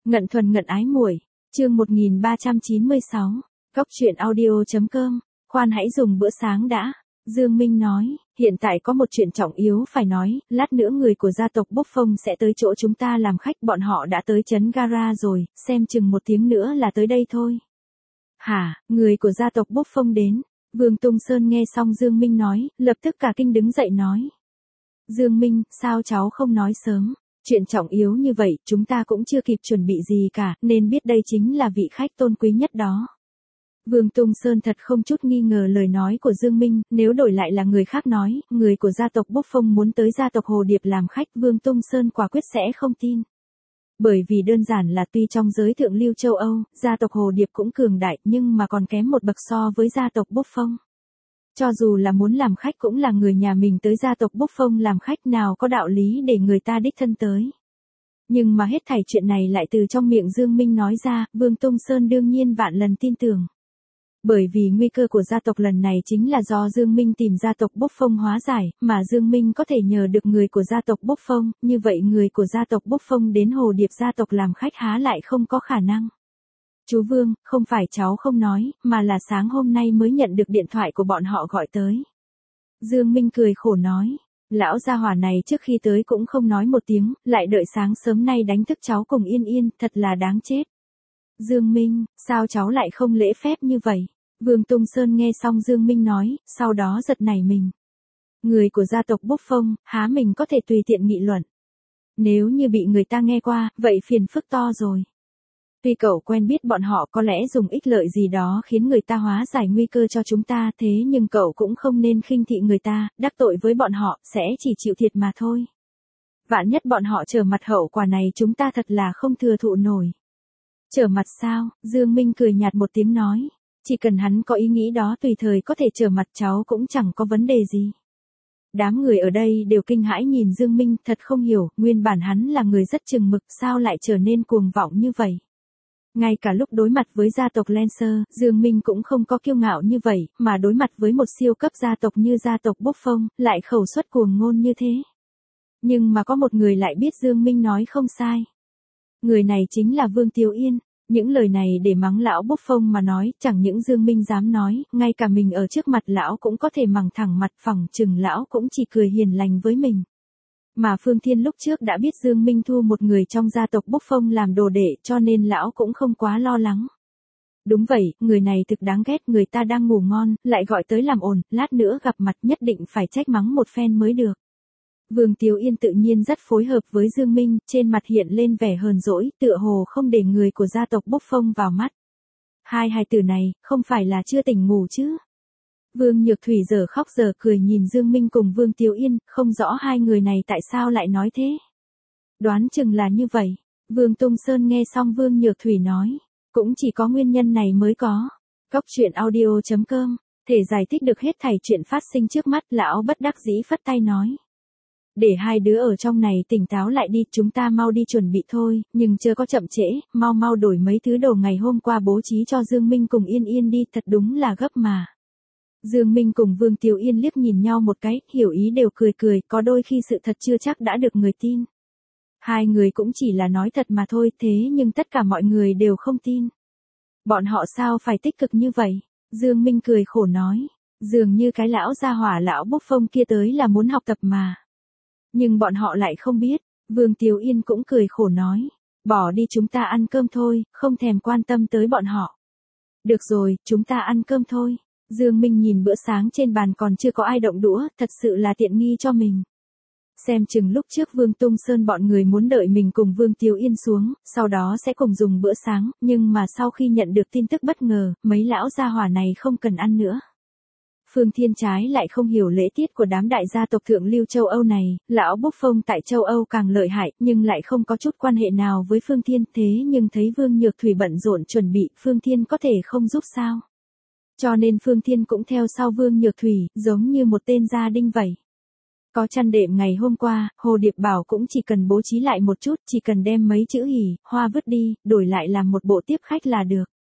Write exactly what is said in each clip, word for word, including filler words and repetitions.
Ngận thuần ngận ái muội, chương một nghìn ba trăm chín mươi sáu, Cóc truyện audio chấm com, khoan hãy dùng bữa sáng đã. Dương Minh nói, hiện tại có một chuyện trọng yếu phải nói, lát nữa người của gia tộc Bốc Phong sẽ tới chỗ chúng ta làm khách, bọn họ đã tới trấn Gara rồi, xem chừng một tiếng nữa là tới đây thôi. Hả, người của gia tộc Bốc Phong đến? Vương Tung Sơn nghe xong Dương Minh nói, lập tức cả kinh đứng dậy nói. Dương Minh, sao cháu không nói sớm? Chuyện trọng yếu như vậy, chúng ta cũng chưa kịp chuẩn bị gì cả, nên biết đây chính là vị khách tôn quý nhất đó. Vương Tung Sơn thật không chút nghi ngờ lời nói của Dương Minh, nếu đổi lại là người khác nói, người của gia tộc Bốc Phong muốn tới gia tộc Hồ Điệp làm khách, Vương Tung Sơn quả quyết sẽ không tin. Bởi vì đơn giản là tuy trong giới thượng lưu châu Âu, gia tộc Hồ Điệp cũng cường đại nhưng mà còn kém một bậc so với gia tộc Bốc Phong. Cho dù là muốn làm khách cũng là người nhà mình tới gia tộc Bốc Phong làm khách, nào có đạo lý để người ta đích thân tới. Nhưng mà hết thảy chuyện này lại từ trong miệng Dương Minh nói ra, Vương Tung Sơn đương nhiên vạn lần tin tưởng. Bởi vì nguy cơ của gia tộc lần này chính là do Dương Minh tìm gia tộc Bốc Phong hóa giải, mà Dương Minh có thể nhờ được người của gia tộc Bốc Phong, như vậy người của gia tộc Bốc Phong đến Hồ Điệp gia tộc làm khách há lại không có khả năng. Chú Vương, không phải cháu không nói, mà là sáng hôm nay mới nhận được điện thoại của bọn họ gọi tới. Dương Minh cười khổ nói, lão gia hỏa này trước khi tới cũng không nói một tiếng, lại đợi sáng sớm nay đánh thức cháu cùng Yên Yên, thật là đáng chết. Dương Minh, sao cháu lại không lễ phép như vậy? Vương Tung Sơn nghe xong Dương Minh nói, sau đó giật nảy mình. Người của gia tộc Bốc Phong, há mình có thể tùy tiện nghị luận. Nếu như bị người ta nghe qua, vậy phiền phức to rồi. Tuy cậu quen biết bọn họ có lẽ dùng ích lợi gì đó khiến người ta hóa giải nguy cơ cho chúng ta, thế nhưng cậu cũng không nên khinh thị người ta, đắc tội với bọn họ, sẽ chỉ chịu thiệt mà thôi. Vạn nhất bọn họ trở mặt, hậu quả này chúng ta thật là không thừa thụ nổi. Trở mặt sao? Dương Minh cười nhạt một tiếng nói. Chỉ cần hắn có ý nghĩ đó tùy thời có thể trở mặt, cháu cũng chẳng có vấn đề gì. Đám người ở đây đều kinh hãi nhìn Dương Minh, thật không hiểu, nguyên bản hắn là người rất chừng mực, sao lại trở nên cuồng vọng như vậy. Ngay cả lúc đối mặt với gia tộc Lancer, Dương Minh cũng không có kiêu ngạo như vậy, mà đối mặt với một siêu cấp gia tộc như gia tộc Bốc Phong, lại khẩu suất cuồng ngôn như thế. Nhưng mà có một người lại biết Dương Minh nói không sai. Người này chính là Vương Tiếu Yên. Những lời này để mắng lão Bốc Phong mà nói, chẳng những Dương Minh dám nói, ngay cả mình ở trước mặt lão cũng có thể mắng thẳng mặt, phỏng chừng lão cũng chỉ cười hiền lành với mình. Mà Phương Thiên lúc trước đã biết Dương Minh thu một người trong gia tộc Bốc Phong làm đồ đệ, cho nên lão cũng không quá lo lắng. Đúng vậy, người này thực đáng ghét, người ta đang ngủ ngon, lại gọi tới làm ồn, lát nữa gặp mặt nhất định phải trách mắng một phen mới được. Vương Tiếu Yên tự nhiên rất phối hợp với Dương Minh, trên mặt hiện lên vẻ hờn dỗi, tựa hồ không để người của gia tộc Bốc Phong vào mắt. Hai hài tử này, không phải là chưa tỉnh ngủ chứ? Vương Nhược Thủy giờ khóc giờ cười nhìn Dương Minh cùng Vương Tiếu Yên, không rõ hai người này tại sao lại nói thế. Đoán chừng là như vậy. Vương Tung Sơn nghe xong Vương Nhược Thủy nói, cũng chỉ có nguyên nhân này mới có. Cóc truyện audio chấm com, thể giải thích được hết thảy chuyện phát sinh trước mắt, lão bất đắc dĩ phất tay nói. Để hai đứa ở trong này tỉnh táo lại đi, chúng ta mau đi chuẩn bị thôi, nhưng chưa có chậm trễ, mau mau đổi mấy thứ đồ ngày hôm qua bố trí cho Dương Minh cùng Yên Yên đi, thật đúng là gấp mà. Dương Minh cùng Vương Tiếu Yên liếc nhìn nhau một cái, hiểu ý đều cười cười, có đôi khi sự thật chưa chắc đã được người tin. Hai người cũng chỉ là nói thật mà thôi, thế nhưng tất cả mọi người đều không tin. Bọn họ sao phải tích cực như vậy? Dương Minh cười khổ nói, dường như cái lão gia hỏa lão Bốc Phong kia tới là muốn học tập mà. Nhưng bọn họ lại không biết. Vương Tiếu Yên cũng cười khổ nói, bỏ đi, chúng ta ăn cơm thôi, không thèm quan tâm tới bọn họ. Được rồi, chúng ta ăn cơm thôi. Dương Minh nhìn bữa sáng trên bàn còn chưa có ai động đũa, thật sự là tiện nghi cho mình. Xem chừng lúc trước Vương Tung Sơn bọn người muốn đợi mình cùng Vương Tiếu Yên xuống, sau đó sẽ cùng dùng bữa sáng, nhưng mà sau khi nhận được tin tức bất ngờ, mấy lão gia hỏa này không cần ăn nữa. Phương Thiên trái lại không hiểu lễ tiết của đám đại gia tộc thượng lưu châu Âu này, lão Bốc Phong tại châu Âu càng lợi hại, nhưng lại không có chút quan hệ nào với Phương Thiên, thế nhưng thấy Vương Nhược Thủy bận rộn chuẩn bị, Phương Thiên có thể không giúp sao. Cho nên Phương Thiên cũng theo sau Vương Nhược Thủy, giống như một tên gia đinh vậy. Có chăn đệm ngày hôm qua, Hồ Điệp bảo cũng chỉ cần bố trí lại một chút, chỉ cần đem mấy chữ hỉ, hoa vứt đi, đổi lại làm một bộ tiếp khách là được.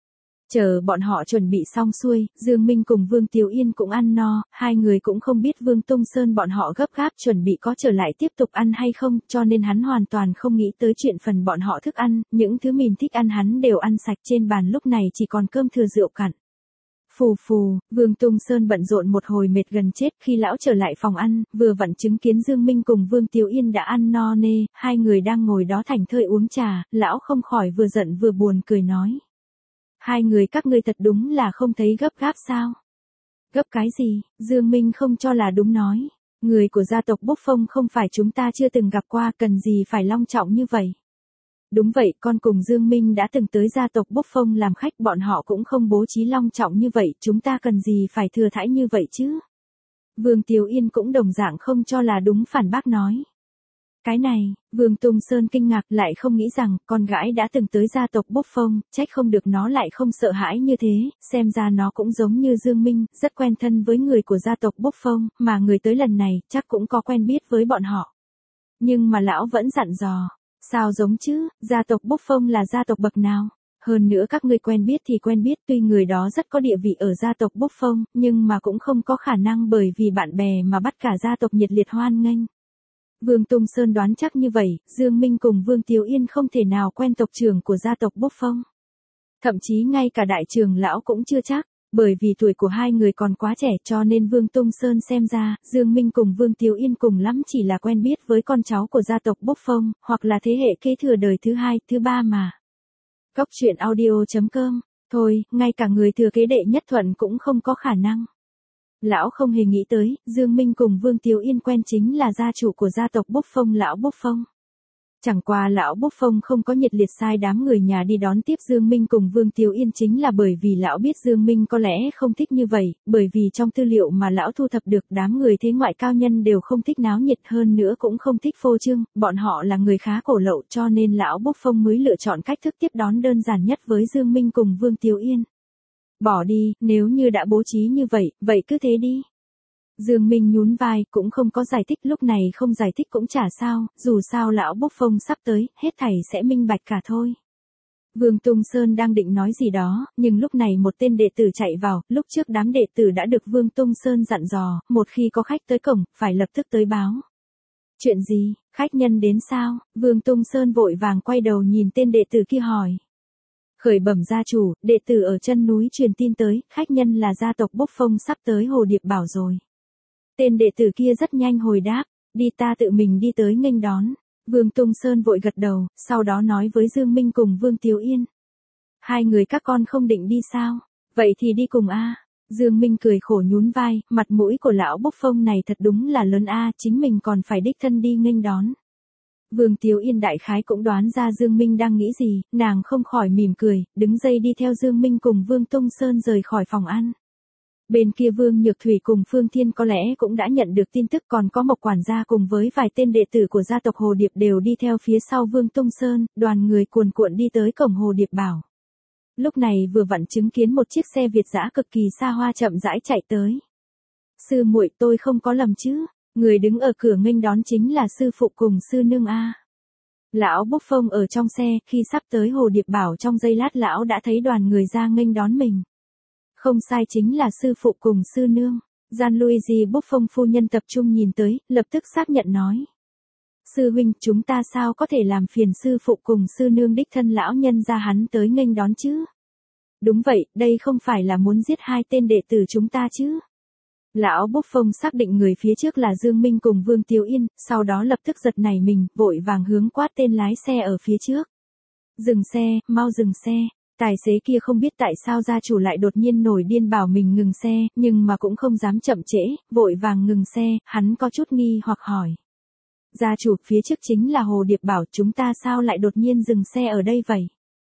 Chờ bọn họ chuẩn bị xong xuôi, Dương Minh cùng Vương Tiếu Yên cũng ăn no, hai người cũng không biết Vương Tung Sơn bọn họ gấp gáp chuẩn bị có trở lại tiếp tục ăn hay không, cho nên hắn hoàn toàn không nghĩ tới chuyện phần bọn họ thức ăn, những thứ mình thích ăn hắn đều ăn sạch, trên bàn lúc này chỉ còn cơm thừa rượu cạn. Phù phù, Vương Tung Sơn bận rộn một hồi mệt gần chết, khi lão trở lại phòng ăn, vừa vặn chứng kiến Dương Minh cùng Vương Tiếu Yên đã ăn no nê, hai người đang ngồi đó thảnh thơi uống trà, lão không khỏi vừa giận vừa buồn cười nói. Hai người các ngươi thật đúng là không thấy gấp gáp sao? Gấp cái gì? Dương Minh không cho là đúng nói. Người của gia tộc Bốc Phong không phải chúng ta chưa từng gặp qua, cần gì phải long trọng như vậy? Đúng vậy, con cùng Dương Minh đã từng tới gia tộc Bốc Phong làm khách, bọn họ cũng không bố trí long trọng như vậy, chúng ta cần gì phải thừa thãi như vậy chứ? Vương Tiếu Yên cũng đồng dạng không cho là đúng phản bác nói. Cái này, Vương Tung Sơn kinh ngạc, lại không nghĩ rằng con gái đã từng tới gia tộc Bốc Phong, trách không được nó lại không sợ hãi như thế, xem ra nó cũng giống như Dương Minh, rất quen thân với người của gia tộc Bốc Phong, mà người tới lần này chắc cũng có quen biết với bọn họ. Nhưng mà lão vẫn dặn dò, sao giống chứ, gia tộc Bốc Phong là gia tộc bậc nào? Hơn nữa các ngươi quen biết thì quen biết, tuy người đó rất có địa vị ở gia tộc Bốc Phong, nhưng mà cũng không có khả năng bởi vì bạn bè mà bắt cả gia tộc nhiệt liệt hoan nghênh. Vương Tung Sơn đoán chắc như vậy, Dương Minh cùng Vương Tiếu Yên không thể nào quen tộc trưởng của gia tộc Bốc Phong. Thậm chí ngay cả đại trưởng lão cũng chưa chắc, bởi vì tuổi của hai người còn quá trẻ cho nên Vương Tung Sơn xem ra, Dương Minh cùng Vương Tiếu Yên cùng lắm chỉ là quen biết với con cháu của gia tộc Bốc Phong, hoặc là thế hệ kế thừa đời thứ hai, thứ ba mà. Góc truyện audio chấm com, thôi, ngay cả người thừa kế đệ nhất thuận cũng không có khả năng. Lão không hề nghĩ tới, Dương Minh cùng Vương Tiếu Yên quen chính là gia chủ của gia tộc Bốc Phong lão Bốc Phong. Chẳng qua lão Bốc Phong không có nhiệt liệt sai đám người nhà đi đón tiếp Dương Minh cùng Vương Tiếu Yên chính là bởi vì lão biết Dương Minh có lẽ không thích như vậy, bởi vì trong tư liệu mà lão thu thập được đám người thế ngoại cao nhân đều không thích náo nhiệt, hơn nữa cũng không thích phô trương, bọn họ là người khá cổ lậu cho nên lão Bốc Phong mới lựa chọn cách thức tiếp đón đơn giản nhất với Dương Minh cùng Vương Tiếu Yên. Bỏ đi, nếu như đã bố trí như vậy, vậy cứ thế đi. Dương Minh nhún vai, cũng không có giải thích, lúc này không giải thích cũng chả sao, dù sao lão Bốc Phong sắp tới, hết thảy sẽ minh bạch cả thôi. Vương Tung Sơn đang định nói gì đó, nhưng lúc này một tên đệ tử chạy vào, lúc trước đám đệ tử đã được Vương Tung Sơn dặn dò, một khi có khách tới cổng, phải lập tức tới báo. Chuyện gì, khách nhân đến sao? Vương Tung Sơn vội vàng quay đầu nhìn tên đệ tử kia hỏi. Khởi bẩm gia chủ, đệ tử ở chân núi truyền tin tới, khách nhân là gia tộc Bốc Phong sắp tới Hồ Điệp Bảo rồi. Tên đệ tử kia rất nhanh hồi đáp, đi ta tự mình đi tới nghênh đón. Vương Tung Sơn vội gật đầu, sau đó nói với Dương Minh cùng Vương Tiếu Yên. Hai người các con không định đi sao? Vậy thì đi cùng a. Dương Minh cười khổ nhún vai, mặt mũi của lão Bốc Phong này thật đúng là lớn a, chính mình còn phải đích thân đi nghênh đón. Vương Tiếu Yên đại khái cũng đoán ra Dương Minh đang nghĩ gì, nàng không khỏi mỉm cười, đứng dậy đi theo Dương Minh cùng Vương Tung Sơn rời khỏi phòng ăn. Bên kia Vương Nhược Thủy cùng Phương Thiên có lẽ cũng đã nhận được tin tức, còn có Mộc quản gia cùng với vài tên đệ tử của gia tộc Hồ Điệp đều đi theo phía sau Vương Tung Sơn, đoàn người cuồn cuộn đi tới cổng Hồ Điệp Bảo. Lúc này vừa vặn chứng kiến một chiếc xe Việt dã cực kỳ xa hoa chậm rãi chạy tới. Sư muội, tôi không có lầm chứ? Người đứng ở cửa nghênh đón chính là sư phụ cùng sư nương a. Lão Bốc Phong ở trong xe, khi sắp tới Hồ Điệp Bảo trong giây lát lão đã thấy đoàn người ra nghênh đón mình. Không sai, chính là sư phụ cùng sư nương. Gian Luigi Bốc Phong phu nhân tập trung nhìn tới, lập tức xác nhận nói. Sư huynh, chúng ta sao có thể làm phiền sư phụ cùng sư nương đích thân lão nhân ra hắn tới nghênh đón chứ? Đúng vậy, đây không phải là muốn giết hai tên đệ tử chúng ta chứ? Lão Bốc Phong xác định người phía trước là Dương Minh cùng Vương Tiếu Yên, sau đó lập tức giật nảy mình, vội vàng hướng quát tên lái xe ở phía trước. Dừng xe, mau dừng xe. Tài xế kia không biết tại sao gia chủ lại đột nhiên nổi điên bảo mình ngừng xe, nhưng mà cũng không dám chậm trễ, vội vàng ngừng xe, hắn có chút nghi hoặc hỏi. Gia chủ, phía trước chính là Hồ Điệp Bảo, chúng ta sao lại đột nhiên dừng xe ở đây vậy?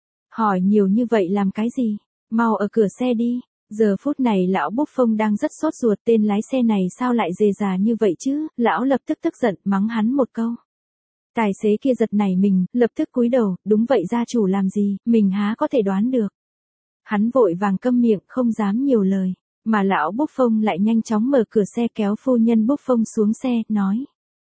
Hỏi nhiều như vậy làm cái gì? Mau ở cửa xe đi. Giờ phút này lão Bốc Phong đang rất sốt ruột, tên lái xe này sao lại dề già như vậy chứ? Lão lập tức tức giận, mắng hắn một câu. Tài xế kia giật nảy mình, lập tức cúi đầu, đúng vậy gia chủ làm gì, mình há có thể đoán được. Hắn vội vàng câm miệng, không dám nhiều lời, mà lão Bốc Phong lại nhanh chóng mở cửa xe kéo phu nhân Bốc Phong xuống xe, nói.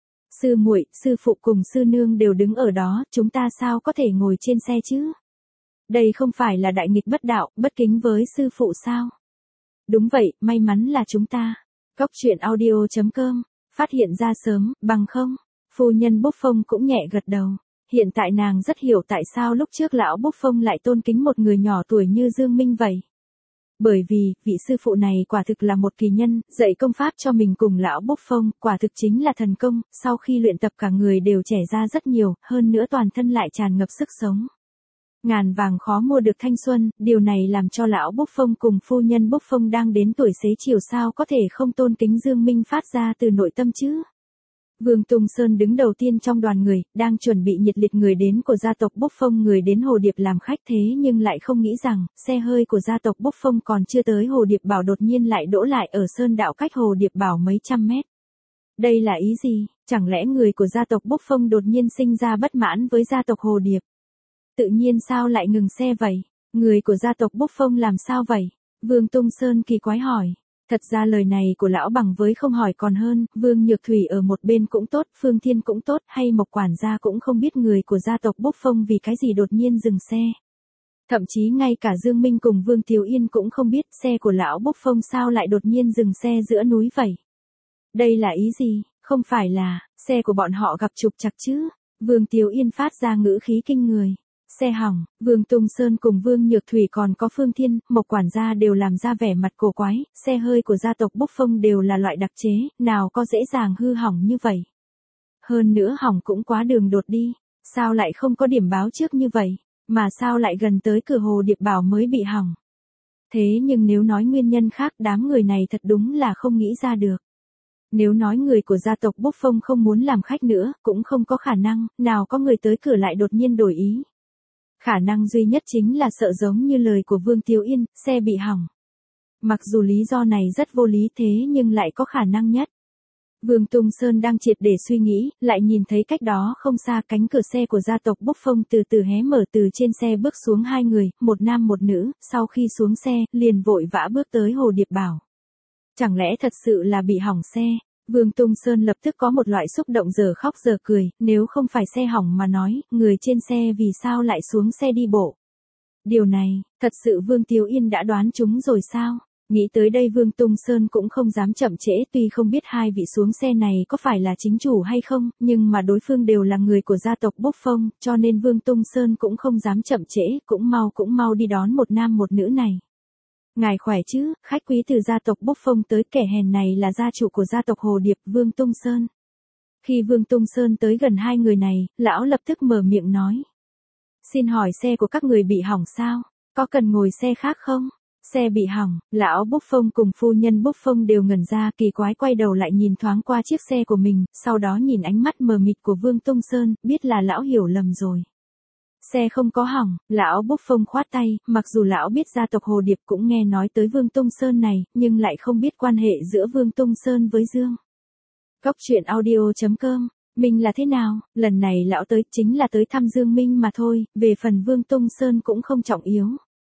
Sư muội, sư phụ cùng sư nương đều đứng ở đó, chúng ta sao có thể ngồi trên xe chứ? Đây không phải là đại nghịch bất đạo, bất kính với sư phụ sao? Đúng vậy, may mắn là chúng ta. Cốc truyện audio chấm com, phát hiện ra sớm, bằng không? Phu nhân Bốc Phong cũng nhẹ gật đầu. Hiện tại nàng rất hiểu tại sao lúc trước lão Bốc Phong lại tôn kính một người nhỏ tuổi như Dương Minh vậy. Bởi vì, vị sư phụ này quả thực là một kỳ nhân, dạy công pháp cho mình cùng lão Bốc Phong, quả thực chính là thần công, sau khi luyện tập cả người đều trẻ ra rất nhiều, hơn nữa toàn thân lại tràn ngập sức sống. Ngàn vàng khó mua được thanh xuân, điều này làm cho lão Bốc Phong cùng phu nhân Bốc Phong đang đến tuổi xế chiều sao có thể không tôn kính Dương Minh phát ra từ nội tâm chứ. Vương Tung Sơn đứng đầu tiên trong đoàn người, đang chuẩn bị nhiệt liệt người đến của gia tộc Bốc Phong người đến Hồ Điệp làm khách thế nhưng lại không nghĩ rằng, xe hơi của gia tộc Bốc Phong còn chưa tới Hồ Điệp Bảo đột nhiên lại đỗ lại ở sơn đạo cách Hồ Điệp Bảo mấy trăm mét. Đây là ý gì? Chẳng lẽ người của gia tộc Bốc Phong đột nhiên sinh ra bất mãn với gia tộc Hồ Điệp? Tự nhiên sao lại ngừng xe vậy? Người của gia tộc Bốc Phong làm sao vậy? Vương Tung Sơn kỳ quái hỏi. Thật ra lời này của lão bằng với không hỏi còn hơn, Vương Nhược Thủy ở một bên cũng tốt, Phương Thiên cũng tốt, hay Mộc quản gia cũng không biết người của gia tộc Bốc Phong vì cái gì đột nhiên dừng xe. Thậm chí ngay cả Dương Minh cùng Vương Thiếu Yên cũng không biết xe của lão Bốc Phong sao lại đột nhiên dừng xe giữa núi vậy. Đây là ý gì? Không phải là, xe của bọn họ gặp trục trặc chứ? Vương Thiếu Yên phát ra ngữ khí kinh người. Xe hỏng, Vương Tung Sơn cùng Vương Nhược Thủy còn có Phương Thiên, Mộc quản gia đều làm ra vẻ mặt cổ quái, xe hơi của gia tộc Bốc Phong đều là loại đặc chế, nào có dễ dàng hư hỏng như vậy. Hơn nữa hỏng cũng quá đường đột đi, sao lại không có điểm báo trước như vậy, mà sao lại gần tới cửa Hồ Điệp Bảo mới bị hỏng. Thế nhưng nếu nói nguyên nhân khác đám người này thật đúng là không nghĩ ra được. Nếu nói người của gia tộc Bốc Phong không muốn làm khách nữa, cũng không có khả năng, nào có người tới cửa lại đột nhiên đổi ý. Khả năng duy nhất chính là sợ giống như lời của Vương Thiếu Yên, xe bị hỏng. Mặc dù lý do này rất vô lý thế nhưng lại có khả năng nhất. Vương Tung Sơn đang triệt để suy nghĩ, lại nhìn thấy cách đó không xa cánh cửa xe của gia tộc Bốc Phong từ từ hé mở từ trên xe bước xuống hai người, một nam một nữ, sau khi xuống xe, liền vội vã bước tới Hồ Điệp Bảo. Chẳng lẽ thật sự là bị hỏng xe? Vương Tung Sơn lập tức có một loại xúc động giờ khóc giờ cười, nếu không phải xe hỏng mà nói, người trên xe vì sao lại xuống xe đi bộ. Điều này, thật sự Vương Thiếu Yên đã đoán chúng rồi sao? Nghĩ tới đây Vương Tung Sơn cũng không dám chậm trễ tuy không biết hai vị xuống xe này có phải là chính chủ hay không, nhưng mà đối phương đều là người của gia tộc Bốc Phong, cho nên Vương Tung Sơn cũng không dám chậm trễ, cũng mau cũng mau đi đón một nam một nữ này. Ngài khỏe chứ, khách quý từ gia tộc Bốc Phong tới, kẻ hèn này là gia chủ của gia tộc Hồ Điệp, Vương Tung Sơn. Khi Vương Tung Sơn tới gần hai người này, lão lập tức mở miệng nói. Xin hỏi xe của các người bị hỏng sao? Có cần ngồi xe khác không? Xe bị hỏng, lão Bốc Phong cùng phu nhân Bốc Phong đều ngẩn ra kỳ quái quay đầu lại nhìn thoáng qua chiếc xe của mình, sau đó nhìn ánh mắt mờ mịt của Vương Tung Sơn, biết là lão hiểu lầm rồi. Xe không có hỏng, lão Bốc Phong khoát tay, mặc dù lão biết gia tộc Hồ Điệp cũng nghe nói tới Vương Tung Sơn này, nhưng lại không biết quan hệ giữa Vương Tung Sơn với Dương. Cốc truyện audio chấm com, mình là thế nào, lần này lão tới chính là tới thăm Dương Minh mà thôi, về phần Vương Tung Sơn cũng không trọng yếu.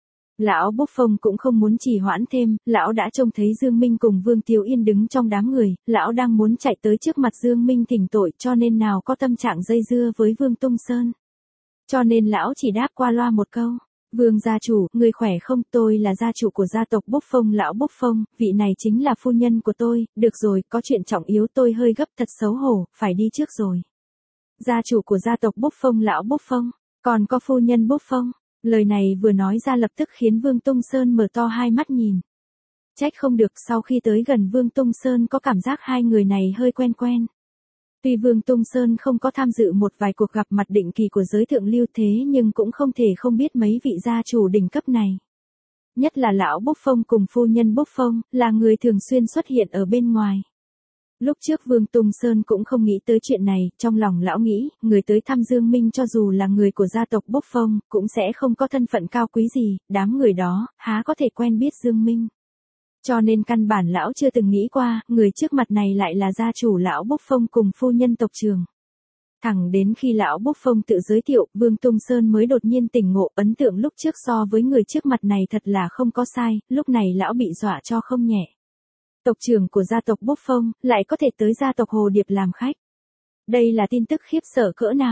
Lão Bốc Phong cũng không muốn trì hoãn thêm, lão đã trông thấy Dương Minh cùng Vương Thiếu Yên đứng trong đám người, lão đang muốn chạy tới trước mặt Dương Minh thỉnh tội cho nên nào có tâm trạng dây dưa với Vương Tung Sơn. Cho nên lão chỉ đáp qua loa một câu, Vương gia chủ, người khỏe không, tôi là gia chủ của gia tộc Bốc Phong lão Bốc Phong, vị này chính là phu nhân của tôi, được rồi, có chuyện trọng yếu tôi hơi gấp thật xấu hổ, phải đi trước rồi. Gia chủ của gia tộc Bốc Phong lão Bốc Phong, còn có phu nhân Bốc Phong, lời này vừa nói ra lập tức khiến Vương Tung Sơn mở to hai mắt nhìn. Trách không được sau khi tới gần Vương Tung Sơn có cảm giác hai người này hơi quen quen. Tuy Vương Tung Sơn không có tham dự một vài cuộc gặp mặt định kỳ của giới thượng lưu thế nhưng cũng không thể không biết mấy vị gia chủ đỉnh cấp này. Nhất là lão Bốc Phong cùng phu nhân Bốc Phong, là người thường xuyên xuất hiện ở bên ngoài. Lúc trước Vương Tung Sơn cũng không nghĩ tới chuyện này, trong lòng lão nghĩ, người tới thăm Dương Minh cho dù là người của gia tộc Bốc Phong, cũng sẽ không có thân phận cao quý gì, đám người đó, há có thể quen biết Dương Minh. Cho nên căn bản lão chưa từng nghĩ qua, người trước mặt này lại là gia chủ lão Bốc Phong cùng phu nhân tộc trường. Thẳng đến khi lão Bốc Phong tự giới thiệu, Vương Tung Sơn mới đột nhiên tỉnh ngộ, ấn tượng lúc trước so với người trước mặt này thật là không có sai, lúc này lão bị dọa cho không nhẹ. Tộc trưởng của gia tộc Bốc Phong, lại có thể tới gia tộc Hồ Điệp làm khách. Đây là tin tức khiếp sợ cỡ nào?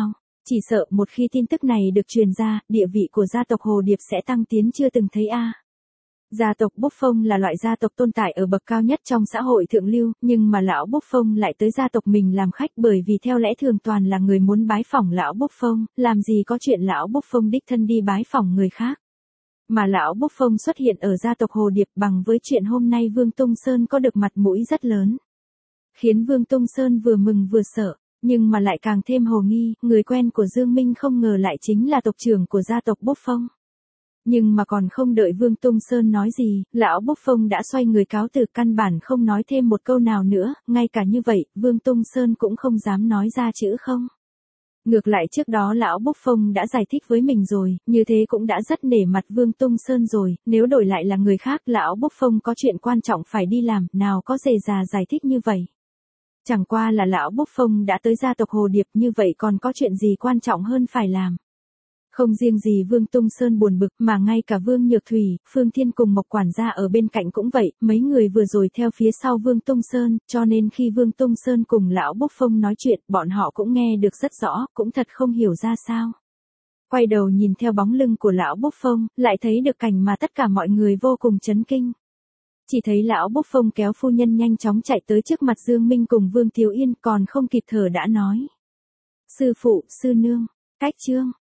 Chỉ sợ một khi tin tức này được truyền ra, địa vị của gia tộc Hồ Điệp sẽ tăng tiến chưa từng thấy a. Gia tộc Bốc Phong là loại gia tộc tồn tại ở bậc cao nhất trong xã hội thượng lưu, nhưng mà lão Bốc Phong lại tới gia tộc mình làm khách, bởi vì theo lẽ thường toàn là người muốn bái phỏng lão Bốc Phong, làm gì có chuyện lão Bốc Phong đích thân đi bái phỏng người khác. Mà lão Bốc Phong xuất hiện ở gia tộc Hồ Điệp bằng với chuyện hôm nay Vương Tung Sơn có được mặt mũi rất lớn, khiến Vương Tung Sơn vừa mừng vừa sợ, nhưng mà lại càng thêm hồ nghi, người quen của Dương Minh không ngờ lại chính là tộc trưởng của gia tộc Bốc Phong. Nhưng mà còn không đợi Vương Tung Sơn nói gì, lão Bốc Phong đã xoay người cáo từ, căn bản không nói thêm một câu nào nữa, ngay cả như vậy, Vương Tung Sơn cũng không dám nói ra chữ không. Ngược lại trước đó lão Bốc Phong đã giải thích với mình rồi, như thế cũng đã rất nể mặt Vương Tung Sơn rồi, nếu đổi lại là người khác, lão Bốc Phong có chuyện quan trọng phải đi làm, nào có dề dà giải thích như vậy. Chẳng qua là lão Bốc Phong đã tới gia tộc Hồ Điệp, như vậy còn có chuyện gì quan trọng hơn phải làm. Không riêng gì Vương Tung Sơn buồn bực, mà ngay cả Vương Nhược Thủy, Phương Thiên cùng Mộc quản gia ở bên cạnh cũng vậy, mấy người vừa rồi theo phía sau Vương Tung Sơn, cho nên khi Vương Tung Sơn cùng lão Bốc Phong nói chuyện, bọn họ cũng nghe được rất rõ, cũng thật không hiểu ra sao. Quay đầu nhìn theo bóng lưng của lão Bốc Phong, lại thấy được cảnh mà tất cả mọi người vô cùng chấn kinh. Chỉ thấy lão Bốc Phong kéo phu nhân nhanh chóng chạy tới trước mặt Dương Minh cùng Vương Thiếu Yên, còn không kịp thở đã nói: "Sư phụ, sư nương, cách chương."